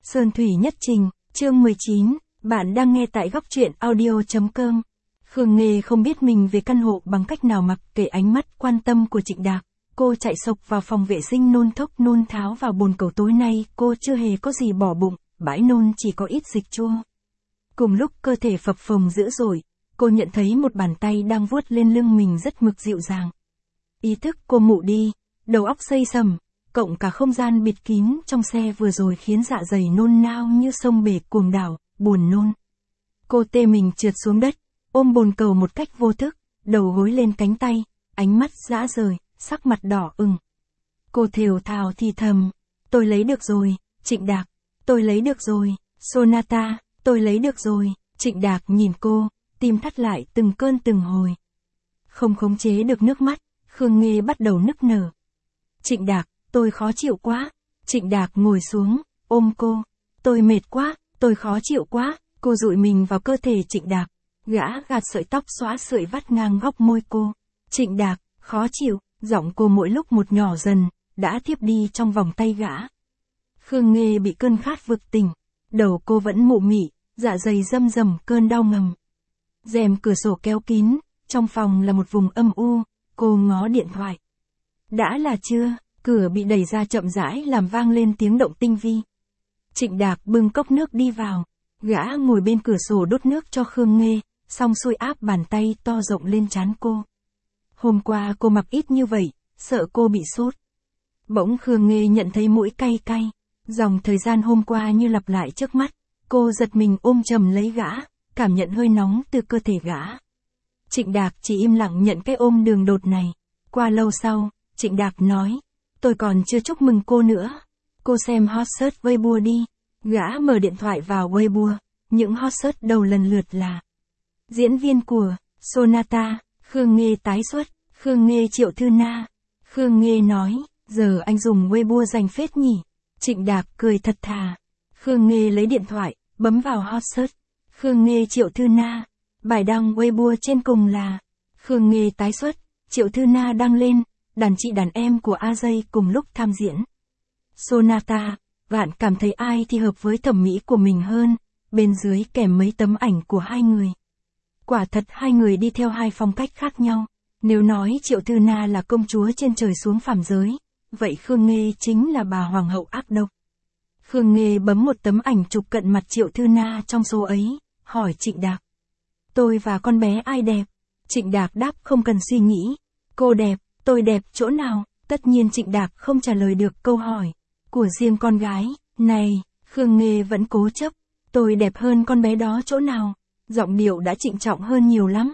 Sơn Thủy Nhất Trình, chương 19, bạn đang nghe tại góc truyện audio.com. Khương Nghê không biết mình về căn hộ bằng cách nào mặc kệ ánh mắt quan tâm của Trịnh Đạc. Cô chạy sộc vào phòng vệ sinh nôn thốc nôn tháo vào bồn cầu. Tối nay cô chưa hề có gì bỏ bụng, bãi nôn chỉ có ít dịch chua. Cùng lúc cơ thể phập phồng dữ dội, cô nhận thấy một bàn tay đang vuốt lên lưng mình rất mực dịu dàng. Ý thức cô mụ đi, đầu óc xây sầm, cộng cả không gian bịt kín trong xe vừa rồi khiến dạ dày nôn nao như sông bể cuồng đảo, buồn nôn. Cô tê mình trượt xuống đất, ôm bồn cầu một cách vô thức, đầu gối lên cánh tay, ánh mắt rã rời, sắc mặt đỏ ửng. Cô thều thào thì thầm, tôi lấy được rồi, Trịnh Đạc, tôi lấy được rồi, Sonata, tôi lấy được rồi. Trịnh Đạc nhìn cô, tim thắt lại từng cơn từng hồi. Không khống chế được nước mắt, Khương Nghê bắt đầu nức nở. Trịnh Đạc, tôi khó chịu quá. Trịnh Đạc ngồi xuống, ôm cô. Tôi mệt quá, tôi khó chịu quá. Cô dụi mình vào cơ thể Trịnh Đạc. Gã gạt sợi tóc xõa sợi vắt ngang góc môi cô. Trịnh Đạc, khó chịu, giọng cô mỗi lúc một nhỏ dần, đã thiếp đi trong vòng tay gã. Khương Nghê bị cơn khát vực tỉnh. Đầu cô vẫn mụ mị, dạ dày râm rầm cơn đau ngầm. Rèm cửa sổ kéo kín, trong phòng là một vùng âm u, cô ngó điện thoại. Đã là trưa, cửa bị đẩy ra chậm rãi làm vang lên tiếng động tinh vi. Trịnh Đạc bưng cốc nước đi vào, gã ngồi bên cửa sổ đốt nước cho Khương Nghê, xong xuôi áp bàn tay to rộng lên trán cô. Hôm qua cô mặc ít như vậy, sợ cô bị sốt. Bỗng Khương Nghê nhận thấy mũi cay cay, dòng thời gian hôm qua như lặp lại trước mắt, cô giật mình ôm chầm lấy gã, cảm nhận hơi nóng từ cơ thể gã. Trịnh Đạc chỉ im lặng nhận cái ôm đường đột này. Qua lâu sau, Trịnh Đạc nói, tôi còn chưa chúc mừng cô nữa. Cô xem hot search Weibo đi. Gã mở điện thoại vào Weibo, những hot search đầu lần lượt là diễn viên của Sonata, Khương Nghê tái xuất, Khương Nghê Triệu Thư Na. Khương Nghê nói, giờ anh dùng Weibo dành phết nhỉ. Trịnh Đạc cười thật thà. Khương Nghê lấy điện thoại, bấm vào hot search. Khương Nghê Triệu Thư Na. Bài đăng Weibo trên cùng là Khương Nghê tái xuất, Triệu Thư Na đăng lên, đàn chị đàn em của AJ cùng lúc tham diễn. Sonata, bạn cảm thấy ai thì hợp với thẩm mỹ của mình hơn, bên dưới kèm mấy tấm ảnh của hai người. Quả thật hai người đi theo hai phong cách khác nhau. Nếu nói Triệu Thư Na là công chúa trên trời xuống phàm giới, vậy Khương Nghê chính là bà hoàng hậu ác độc. Khương Nghê bấm một tấm ảnh chụp cận mặt Triệu Thư Na trong số ấy, hỏi Trịnh Đạc. Tôi và con bé ai đẹp? Trịnh Đạc đáp không cần suy nghĩ. Cô đẹp, tôi đẹp chỗ nào? Tất nhiên Trịnh Đạc không trả lời được câu hỏi của riêng con gái. Này, Khương Nghê vẫn cố chấp. Tôi đẹp hơn con bé đó chỗ nào? Giọng điệu đã trịnh trọng hơn nhiều lắm.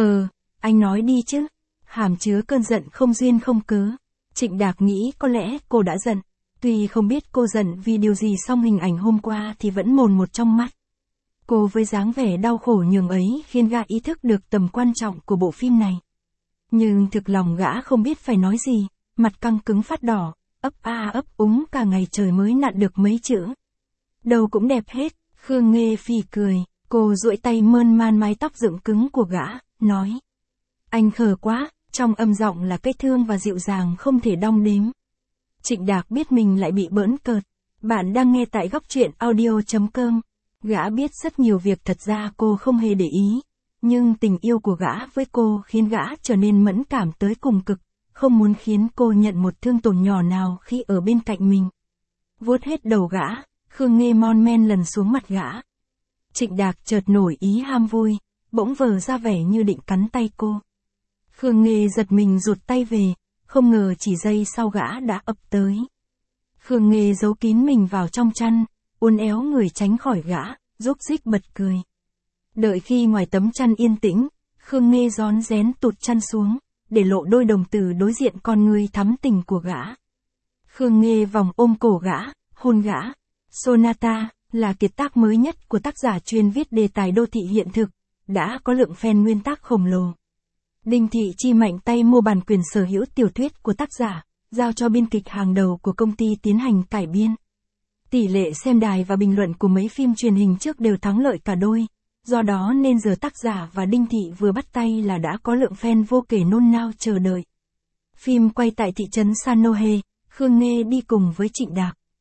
Anh nói đi chứ. Hàm chứa cơn giận không duyên không cớ. Trịnh Đạc nghĩ có lẽ cô đã giận. Tuy không biết cô giận vì điều gì, song hình ảnh hôm qua thì vẫn mồn một trong mắt. Cô với dáng vẻ đau khổ nhường ấy khiến gã ý thức được tầm quan trọng của bộ phim này. Nhưng thực lòng gã không biết phải nói gì, mặt căng cứng phát đỏ, ấp a ấp úng cả ngày trời mới nặn được mấy chữ. Đâu cũng đẹp hết. Khương Nghê phì cười, cô duỗi tay mơn man mái tóc dựng cứng của gã, nói. Anh khờ quá, trong âm giọng là cái thương và dịu dàng không thể đong đếm. Trịnh Đạc biết mình lại bị bỡn cợt. Bạn đang nghe tại góc truyện audio.com. Gã biết rất nhiều việc thật ra cô không hề để ý, nhưng tình yêu của gã với cô khiến gã trở nên mẫn cảm tới cùng cực, không muốn khiến cô nhận một thương tổn nhỏ nào khi ở bên cạnh mình. Vuốt hết đầu gã, Khương Nghê mon men lần xuống mặt gã. Trịnh Đạc chợt nổi ý ham vui, bỗng vờ ra vẻ như định cắn tay cô. Khương Nghê giật mình rụt tay về, không ngờ chỉ giây sau gã đã ập tới. Khương Nghê giấu kín mình vào trong chăn, uốn éo người tránh khỏi gã, rúc rích bật cười. Đợi khi ngoài tấm chăn yên tĩnh, Khương Nghê rón rén tụt chăn xuống, để lộ đôi đồng tử đối diện con ngươi thắm tình của gã. Khương Nghê vòng ôm cổ gã, hôn gã. Sonata là kiệt tác mới nhất của tác giả chuyên viết đề tài đô thị hiện thực, đã có lượng fan nguyên tác khổng lồ. Đinh Thị Chi mạnh tay mua bản quyền sở hữu tiểu thuyết của tác giả, giao cho biên kịch hàng đầu của công ty tiến hành cải biên. Tỷ lệ xem đài và bình luận của mấy phim truyền hình trước đều thắng lợi cả đôi, do đó nên giờ tác giả và Đinh Thị vừa bắt tay là đã có lượng fan vô kể nôn nao chờ đợi. Phim quay tại thị trấn Sanohe, Khương Nghê đi cùng với Trịnh Đạc.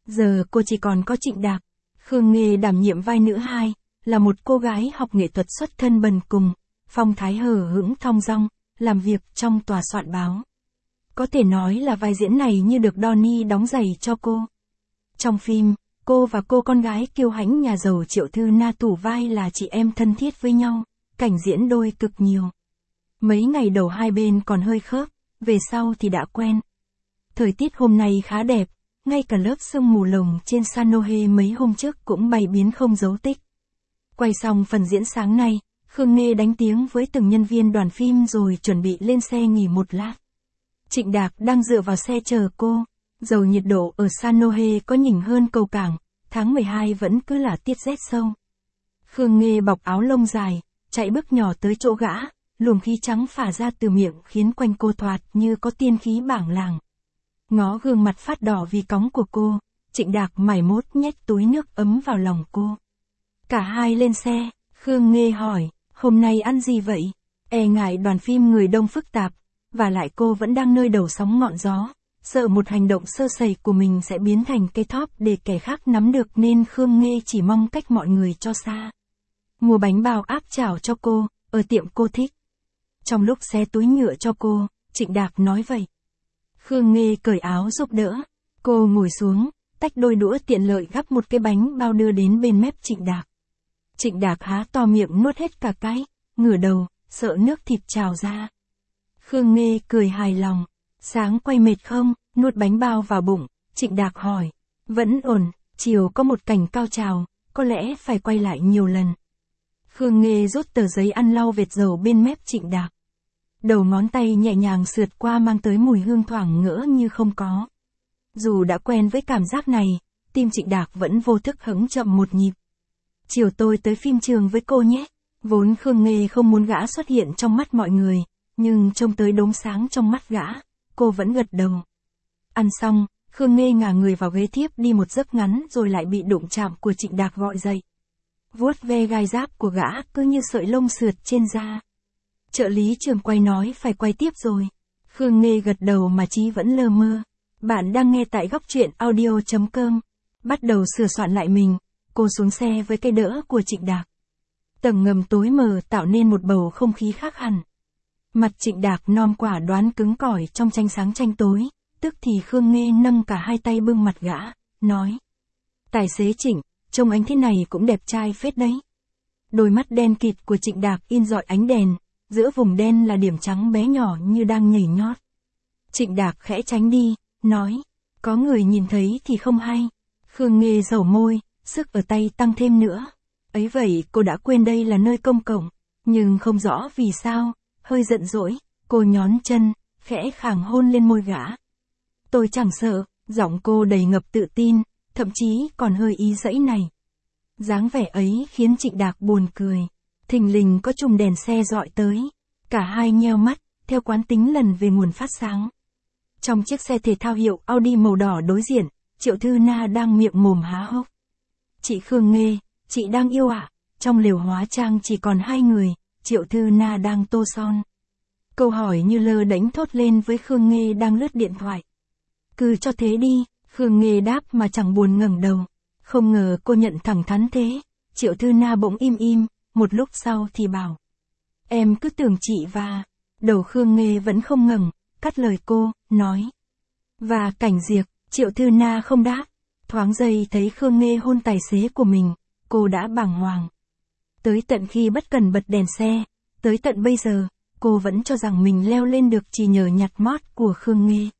Giờ cô chỉ còn có Trịnh Đạc. Khương Nghê đảm nhiệm vai nữ 2, là một cô gái học nghệ thuật xuất thân bần cùng, phong thái hờ hững thong dong, làm việc trong tòa soạn báo. Có thể nói là vai diễn này như được Donnie đóng giày cho cô. Trong phim, cô và cô con gái kiêu hãnh nhà giàu Triệu Thư Na tủ vai là chị em thân thiết với nhau, cảnh diễn đôi cực nhiều. Mấy ngày đầu hai bên còn hơi khớp, về sau thì đã quen. Thời tiết hôm nay khá đẹp, ngay cả lớp sương mù lồng trên Sanohe mấy hôm trước cũng bày biến không dấu tích. Quay xong phần diễn sáng nay, Khương Nghê đánh tiếng với từng nhân viên đoàn phim rồi chuẩn bị lên xe nghỉ một lát. Trịnh Đạc đang dựa vào xe chờ cô, dầu nhiệt độ ở Sanohe có nhỉnh hơn cầu cảng, tháng 12 vẫn cứ là tiết rét sâu. Khương Nghê bọc áo lông dài, chạy bước nhỏ tới chỗ gã, luồng khí trắng phả ra từ miệng khiến quanh cô thoạt như có tiên khí bảng làng. Ngó gương mặt phát đỏ vì cóng của cô, Trịnh Đạc mải mốt nhét túi nước ấm vào lòng cô. Cả hai lên xe, Khương Nghê hỏi, hôm nay ăn gì vậy? E ngại đoàn phim người đông phức tạp, và lại cô vẫn đang nơi đầu sóng ngọn gió, sợ một hành động sơ sẩy của mình sẽ biến thành cây thóp để kẻ khác nắm được nên Khương Nghê chỉ mong cách mọi người cho xa. Mua bánh bao áp chảo cho cô, ở tiệm cô thích. Trong lúc xé túi nhựa cho cô, Trịnh Đạc nói vậy. Khương Nghê cởi áo giúp đỡ. Cô ngồi xuống, tách đôi đũa tiện lợi gắp một cái bánh bao đưa đến bên mép Trịnh Đạc. Trịnh Đạc há to miệng nuốt hết cả cái, ngửa đầu, sợ nước thịt trào ra. Khương Nghê cười hài lòng. Sáng quay mệt không? Nuốt bánh bao vào bụng, Trịnh Đạc hỏi. Vẫn ổn, chiều có một cảnh cao trào, có lẽ phải quay lại nhiều lần. Khương Nghê rút tờ giấy ăn lau vệt dầu bên mép Trịnh Đạc. Đầu ngón tay nhẹ nhàng sượt qua mang tới mùi hương thoảng ngỡ như không có. Dù đã quen với cảm giác này, tim Trịnh Đạc vẫn vô thức hững chậm một nhịp. Chiều tôi tới phim trường với cô nhé. Vốn Khương Nghê không muốn gã xuất hiện trong mắt mọi người, nhưng trông tới đốm sáng trong mắt gã, cô vẫn gật đầu. Ăn xong, Khương Nghê ngả người vào ghế thiếp đi một giấc ngắn rồi lại bị đụng chạm của Trịnh Đạc gọi dậy. Vuốt ve gai giáp của gã cứ như sợi lông sượt trên da. Trợ lý trường quay nói phải quay tiếp rồi. Khương Nghê gật đầu mà trí vẫn lơ mơ. Bạn đang nghe tại góc truyện audio.com. Bắt đầu sửa soạn lại mình, cô xuống xe với cây đỡ của Trịnh Đạc. Tầng ngầm tối mờ tạo nên một bầu không khí khác hẳn. Mặt Trịnh Đạc non quả đoán cứng cỏi trong tranh sáng tranh tối, tức thì Khương Nghê nâng cả hai tay bưng mặt gã, nói. Tài xế Trịnh, trông anh thế này cũng đẹp trai phết đấy. Đôi mắt đen kịt của Trịnh Đạc in rọi ánh đèn, giữa vùng đen là điểm trắng bé nhỏ như đang nhảy nhót. Trịnh Đạc khẽ tránh đi, nói. Có người nhìn thấy thì không hay. Khương Nghê dầu môi, sức ở tay tăng thêm nữa. Ấy vậy cô đã quên đây là nơi công cộng, nhưng không rõ vì sao, hơi giận dỗi, cô nhón chân, khẽ khàng hôn lên môi gã. Tôi chẳng sợ, giọng cô đầy ngập tự tin, thậm chí còn hơi ý giãy này. Dáng vẻ ấy khiến Trịnh Đạc buồn cười. Thình lình có chùm đèn xe dọi tới. Cả hai nheo mắt, theo quán tính lần về nguồn phát sáng. Trong chiếc xe thể thao hiệu Audi màu đỏ đối diện, Triệu Thư Na đang miệng mồm há hốc. Chị Khương Nghê, chị đang yêu ạ? Trong lều hóa trang chỉ còn hai người, Triệu Thư Na đang tô son. Câu hỏi như lơ đễnh thốt lên với Khương Nghê đang lướt điện thoại. Cứ cho thế đi, Khương Nghê đáp mà chẳng buồn ngẩng đầu. Không ngờ cô nhận thẳng thắn thế. Triệu Thư Na bỗng im im, một lúc sau thì bảo. Em cứ tưởng chị và... Đầu Khương Nghê vẫn không ngẩng, cắt lời cô, nói. Và Cảnh Diệp, Triệu Thư Na không đáp. Thoáng giây thấy Khương Nghê hôn tài xế của mình, cô đã bàng hoàng. Tới tận khi bất cần bật đèn xe, tới tận bây giờ, cô vẫn cho rằng mình leo lên được chỉ nhờ nhặt mót của Khương Nghê.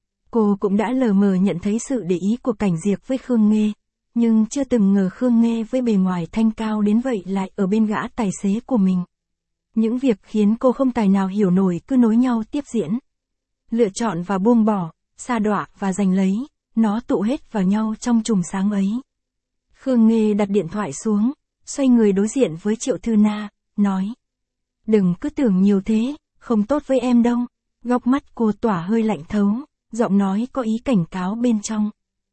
Cô cũng đã lờ mờ nhận thấy sự để ý của Cảnh Diệp với Khương Nghê, nhưng chưa từng ngờ Khương Nghê với bề ngoài thanh cao đến vậy lại ở bên gã tài xế của mình. Những việc khiến cô không tài nào hiểu nổi cứ nối nhau tiếp diễn. Lựa chọn và buông bỏ, sa đọa và giành lấy, nó tụ hết vào nhau trong chùm sáng ấy. Khương Nghê đặt điện thoại xuống, xoay người đối diện với Triệu Thư Na, nói. Đừng cứ tưởng nhiều thế, không tốt với em đâu. Góc mắt cô tỏa hơi lạnh thấu, giọng nói có ý cảnh cáo bên trong.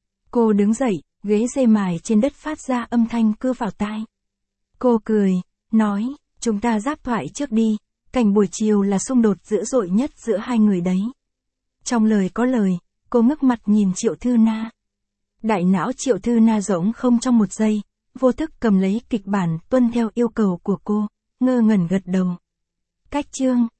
Cô đứng dậy, ghế dây mài trên đất phát ra âm thanh cưa vào tai. Cô cười, nói, chúng ta giáp thoại trước đi, cảnh buổi chiều là xung đột dữ dội nhất giữa hai người đấy. Trong lời có lời, cô ngước mặt nhìn Triệu Thư Na. Đại não Triệu Thư Na rỗng không trong một giây, vô thức cầm lấy kịch bản tuân theo yêu cầu của cô, ngơ ngẩn gật đầu. Cách chương